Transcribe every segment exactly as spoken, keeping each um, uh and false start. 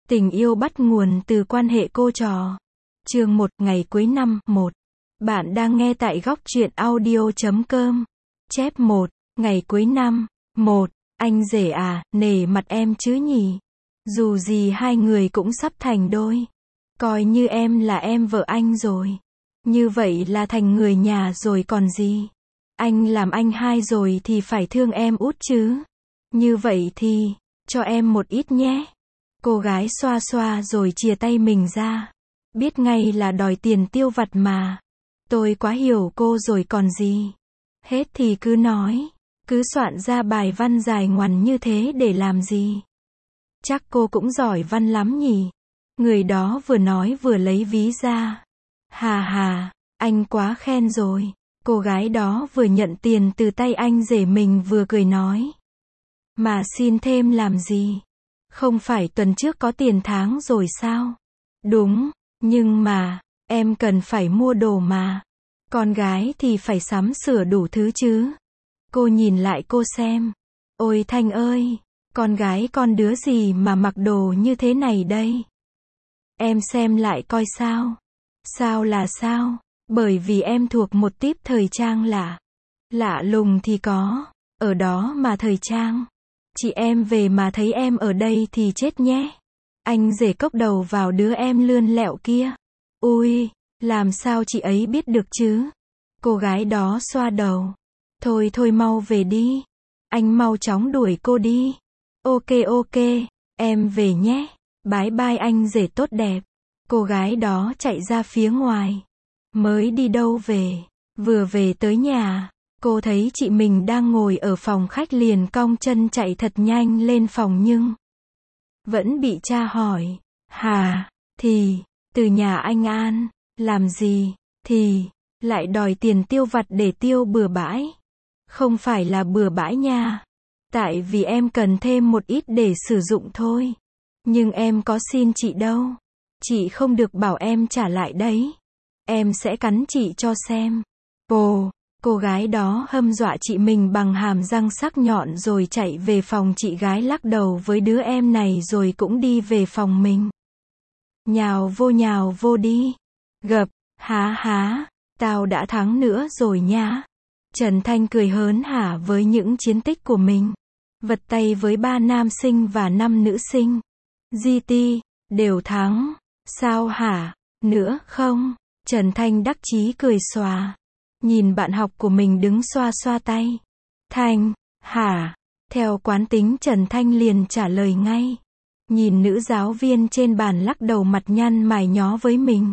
Tình yêu bắt nguồn từ quan hệ cô trò. Chương một, ngày cuối năm, một. Bạn đang nghe tại góc truyện audio chấm com. Chép một, ngày cuối năm, một. Anh rể à, nể mặt em chứ nhỉ? Dù gì hai người cũng sắp thành đôi. Coi như em là em vợ anh rồi. Như vậy là thành người nhà rồi còn gì. Anh làm anh hai rồi thì phải thương em út chứ. Như vậy thì, cho em một ít nhé. Cô gái xoa xoa rồi chìa tay mình ra. Biết ngay là đòi tiền tiêu vặt mà. Tôi quá hiểu cô rồi còn gì. Hết thì cứ nói. Cứ soạn ra bài văn dài ngoằn như thế để làm gì. Chắc cô cũng giỏi văn lắm nhỉ. Người đó vừa nói vừa lấy ví ra. Hà hà, anh quá khen rồi. Cô gái đó vừa nhận tiền từ tay anh rể mình vừa cười nói. Mà xin thêm làm gì? Không phải tuần trước có tiền tháng rồi sao? Đúng, nhưng mà, em cần phải mua đồ mà. Con gái thì phải sắm sửa đủ thứ chứ. Cô nhìn lại cô xem. Ôi Thanh ơi, con gái con đứa gì mà mặc đồ như thế này đây? Em xem lại coi sao. Sao là sao? Bởi vì em thuộc một típ thời trang lạ. Lạ lùng thì có, ở đó mà thời trang. Chị em về mà thấy em ở đây thì chết nhé. Anh rể cốc đầu vào đứa em lươn lẹo kia. Ui, làm sao chị ấy biết được chứ? Cô gái đó xoa đầu. Thôi thôi mau về đi. Anh mau chóng đuổi cô đi. Ok ok, em về nhé. Bái bai anh rể tốt đẹp. Cô gái đó chạy ra phía ngoài. Mới đi đâu về. Vừa về tới nhà. Cô thấy chị mình đang ngồi ở phòng khách liền cong chân chạy thật nhanh lên phòng nhưng vẫn bị cha hỏi. Hà, thì, từ nhà anh An, làm gì, thì, lại đòi tiền tiêu vặt để tiêu bừa bãi. Không phải là bừa bãi nha. Tại vì em cần thêm một ít để sử dụng thôi. Nhưng em có xin chị đâu. Chị không được bảo em trả lại đấy. Em sẽ cắn chị cho xem. Ồ. Cô gái đó hâm dọa chị mình bằng hàm răng sắc nhọn rồi chạy về phòng chị gái lắc đầu với đứa em này rồi cũng đi về phòng mình. Nhào vô nhào vô đi. Gập, há há, tao đã thắng nữa rồi nhá. Trần Thanh cười hớn hả với những chiến tích của mình. Vật tay với ba nam sinh và năm nữ sinh. giê tê, đều thắng. Sao hả? Nữa không? Trần Thanh đắc chí cười xòa. Nhìn bạn học của mình đứng xoa xoa tay. Thanh, hả? Theo quán tính Trần Thanh liền trả lời ngay. Nhìn nữ giáo viên trên bàn lắc đầu mặt nhăn mày nhó với mình.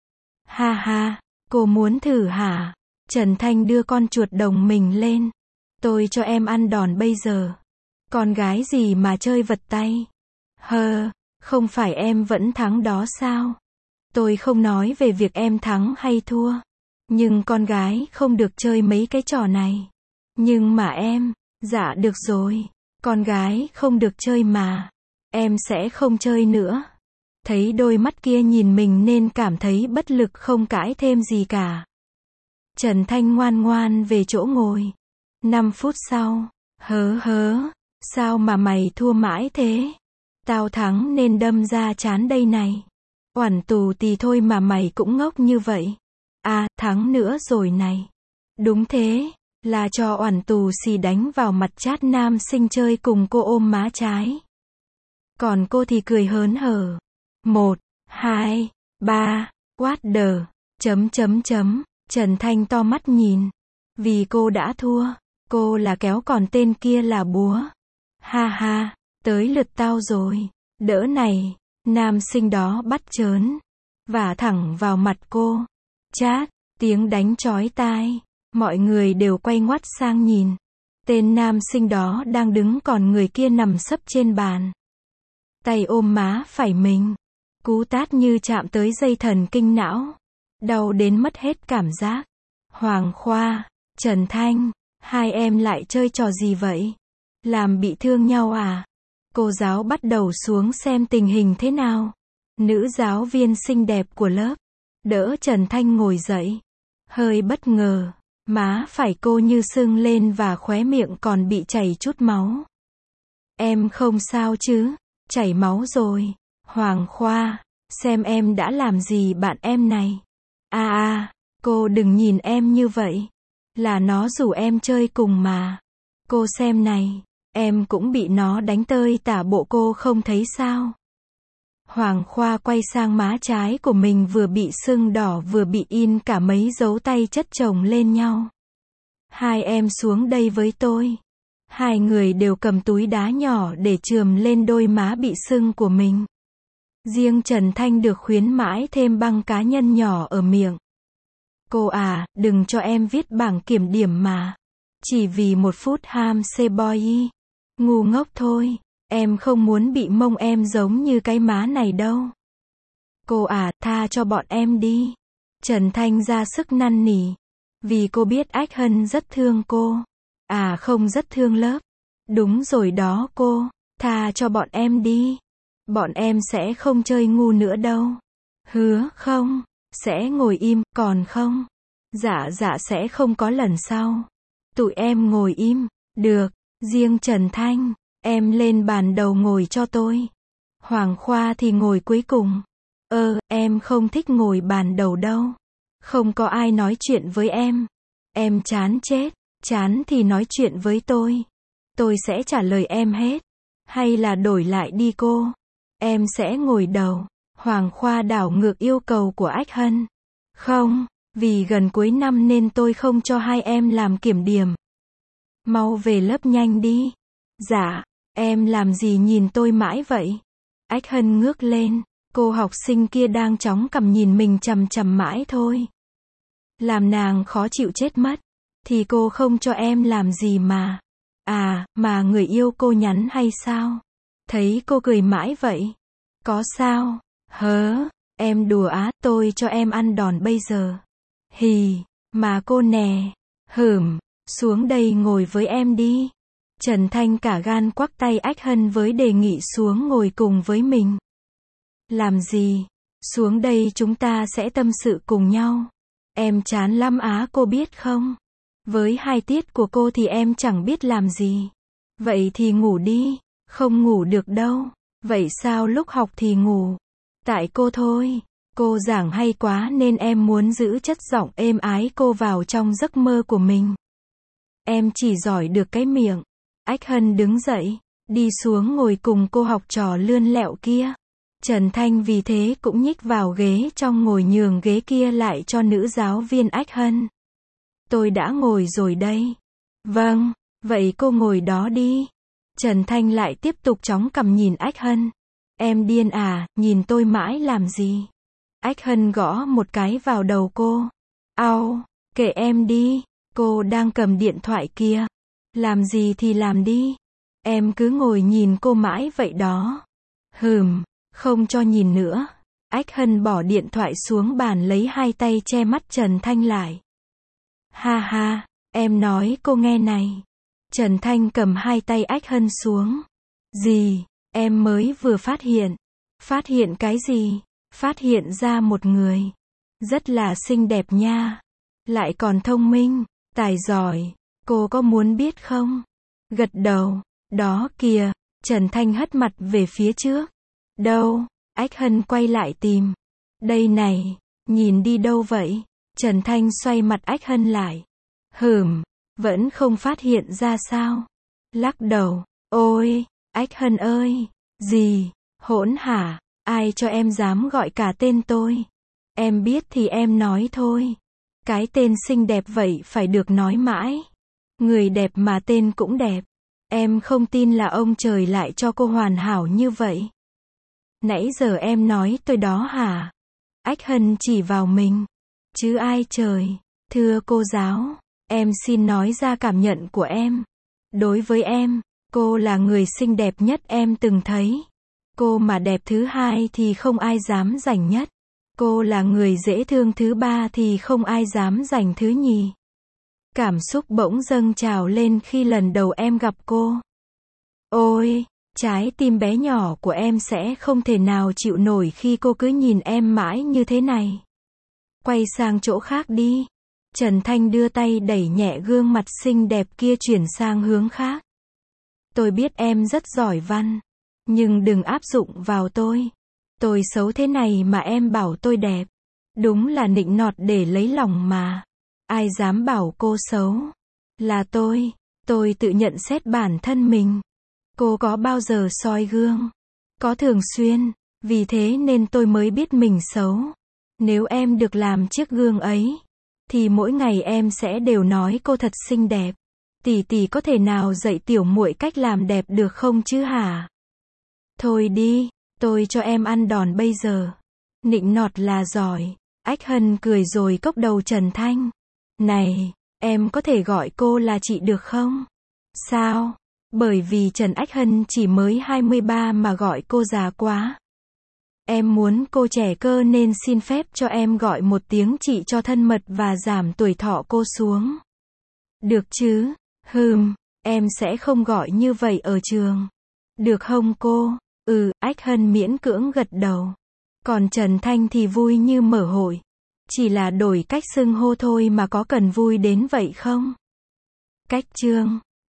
Ha ha, cô muốn thử hả? Trần Thanh đưa con chuột đồng mình lên. Tôi cho em ăn đòn bây giờ. Con gái gì mà chơi vật tay? Hơ, không phải em vẫn thắng đó sao? Tôi không nói về việc em thắng hay thua. Nhưng con gái không được chơi mấy cái trò này. Nhưng mà em, dạ được rồi. Con gái không được chơi mà. Em sẽ không chơi nữa. Thấy đôi mắt kia nhìn mình nên cảm thấy bất lực không cãi thêm gì cả. Trần Thanh ngoan ngoan về chỗ ngồi. Năm phút sau, hớ hớ, sao mà mày thua mãi thế? Tao thắng nên đâm ra chán đây này. Oản tù thì thôi mà mày cũng ngốc như vậy. À, thắng nữa rồi này. Đúng thế, là cho oản tù xì đánh vào mặt chát nam sinh chơi cùng cô ôm má trái. Còn cô thì cười hớn hở. Một, hai, ba, what the, chấm chấm chấm, Trần Thanh to mắt nhìn. Vì cô đã thua, cô là kéo còn tên kia là búa. Ha ha, tới lượt tao rồi, đỡ này, nam sinh đó bắt chớn, vả thẳng vào mặt cô. Chát, tiếng đánh chói tai, mọi người đều quay ngoắt sang nhìn. Tên nam sinh đó đang đứng còn người kia nằm sấp trên bàn. Tay ôm má phải mình. Cú tát như chạm tới dây thần kinh não. Đau đến mất hết cảm giác. Hoàng Khoa, Trần Thanh, hai em lại chơi trò gì vậy? Làm bị thương nhau à? Cô giáo bắt đầu xuống xem tình hình thế nào. Nữ giáo viên xinh đẹp của lớp đỡ Trần Thanh ngồi dậy. Hơi bất ngờ, má phải cô như sưng lên và khóe miệng còn bị chảy chút máu. Em không sao chứ? Chảy máu rồi. Hoàng Khoa, xem em đã làm gì bạn em này. À à, cô đừng nhìn em như vậy. Là nó rủ em chơi cùng mà. Cô xem này, em cũng bị nó đánh tơi tả bộ cô không thấy sao. Hoàng Khoa quay sang má trái của mình vừa bị sưng đỏ vừa bị in cả mấy dấu tay chất chồng lên nhau. Hai em xuống đây với tôi. Hai người đều cầm túi đá nhỏ để chườm lên đôi má bị sưng của mình. Riêng Trần Thanh được khuyến mãi thêm băng cá nhân nhỏ ở miệng. Cô à, đừng cho em viết bảng kiểm điểm mà. Chỉ vì một phút ham xê boy. Ngu ngốc thôi. Em không muốn bị mông em giống như cái má này đâu. Cô à, tha cho bọn em đi. Trần Thanh ra sức năn nỉ. Vì cô biết Ách Hân rất thương cô. À không, rất thương lớp. Đúng rồi đó cô. Tha cho bọn em đi. Bọn em sẽ không chơi ngu nữa đâu. Hứa không? Sẽ ngồi im, còn không? Dạ dạ sẽ không có lần sau. Tụi em ngồi im. Được. Riêng Trần Thanh, em lên bàn đầu ngồi cho tôi. Hoàng Khoa thì ngồi cuối cùng. Ơ, em không thích ngồi bàn đầu đâu. Không có ai nói chuyện với em. Em chán chết. Chán thì nói chuyện với tôi. Tôi sẽ trả lời em hết. Hay là đổi lại đi cô. Em sẽ ngồi đầu. Hoàng Khoa đảo ngược yêu cầu của Ách Hân. Không, vì gần cuối năm nên tôi không cho hai em làm kiểm điểm. Mau về lớp nhanh đi. Dạ, em làm gì nhìn tôi mãi vậy? Ách Hân ngước lên. Cô học sinh kia đang chóng cầm nhìn mình chằm chằm mãi thôi. Làm nàng khó chịu chết mất. Thì cô không cho em làm gì mà. À, mà người yêu cô nhắn hay sao? Thấy cô cười mãi vậy. Có sao? Hớ, em đùa á, tôi cho em ăn đòn bây giờ. Hì, mà cô nè. Hửm, xuống đây ngồi với em đi. Trần Thanh cả gan quắc tay Ách Hân với đề nghị xuống ngồi cùng với mình. Làm gì? Xuống đây chúng ta sẽ tâm sự cùng nhau. Em chán lắm á cô biết không? Với hai tiết của cô thì em chẳng biết làm gì. Vậy thì ngủ đi. Không ngủ được đâu. Vậy sao lúc học thì ngủ? Tại cô thôi. Cô giảng hay quá nên em muốn giữ chất giọng êm ái cô vào trong giấc mơ của mình. Em chỉ giỏi được cái miệng. Ách Hân đứng dậy, đi xuống ngồi cùng cô học trò lươn lẹo kia. Trần Thanh vì thế cũng nhích vào ghế trong ngồi nhường ghế kia lại cho nữ giáo viên Ách Hân. Tôi đã ngồi rồi đây. Vâng, vậy cô ngồi đó đi. Trần Thanh lại tiếp tục chóng cầm nhìn Ách Hân. Em điên à, nhìn tôi mãi làm gì? Ách Hân gõ một cái vào đầu cô. Au, kệ em đi, cô đang cầm điện thoại kia. Làm gì thì làm đi. Em cứ ngồi nhìn cô mãi vậy đó. Hừm, không cho nhìn nữa. Ách Hân bỏ điện thoại xuống bàn lấy hai tay che mắt Trần Thanh lại. Ha ha, em nói cô nghe này. Trần Thanh cầm hai tay Ách Hân xuống. Gì, em mới vừa phát hiện. Phát hiện cái gì? Phát hiện ra một người. Rất là xinh đẹp nha. Lại còn thông minh, tài giỏi. Cô có muốn biết không? Gật đầu. Đó kìa. Trần Thanh hất mặt về phía trước. Đâu? Ách Hân quay lại tìm. Đây này. Nhìn đi đâu vậy? Trần Thanh xoay mặt Ách Hân lại. Hửm. Vẫn không phát hiện ra sao? Lắc đầu. Ôi, Ách Hân ơi. Gì? Hỗn hả? Ai cho em dám gọi cả tên tôi? Em biết thì em nói thôi. Cái tên xinh đẹp vậy phải được nói mãi. Người đẹp mà tên cũng đẹp. Em không tin là ông trời lại cho cô hoàn hảo như vậy. Nãy giờ em nói tôi đó hả? Ách Hân chỉ vào mình. Chứ ai trời. Thưa cô giáo, em xin nói ra cảm nhận của em. Đối với em, cô là người xinh đẹp nhất em từng thấy. Cô mà đẹp thứ hai thì không ai dám giành nhất. Cô là người dễ thương thứ ba thì không ai dám giành thứ nhì. Cảm xúc bỗng dâng trào lên khi lần đầu em gặp cô. Ôi, trái tim bé nhỏ của em sẽ không thể nào chịu nổi khi cô cứ nhìn em mãi như thế này. Quay sang chỗ khác đi. Trần Thanh đưa tay đẩy nhẹ gương mặt xinh đẹp kia chuyển sang hướng khác. Tôi biết em rất giỏi văn. Nhưng đừng áp dụng vào tôi. Tôi xấu thế này mà em bảo tôi đẹp. Đúng là nịnh nọt để lấy lòng mà. Ai dám bảo cô xấu? Là tôi. Tôi tự nhận xét bản thân mình. Cô có bao giờ soi gương? Có thường xuyên. Vì thế nên tôi mới biết mình xấu. Nếu em được làm chiếc gương ấy, thì mỗi ngày em sẽ đều nói cô thật xinh đẹp. Tỷ tỷ có thể nào dạy tiểu muội cách làm đẹp được không chứ hả? Thôi đi, tôi cho em ăn đòn bây giờ. Nịnh nọt là giỏi. Ách Hân cười rồi cốc đầu Trần Thanh. Này, em có thể gọi cô là chị được không? Sao? Bởi vì Trần Ách Hân chỉ mới hai mươi ba mà gọi cô già quá. Em muốn cô trẻ cơ nên xin phép cho em gọi một tiếng chị cho thân mật và giảm tuổi thọ cô xuống. Được chứ? Hừm, em sẽ không gọi như vậy ở trường. Được không cô? Ừ, Ách Hân miễn cưỡng gật đầu. Còn Trần Thanh thì vui như mở hội. Chỉ là đổi cách xưng hô thôi mà có cần vui đến vậy không? Cách chương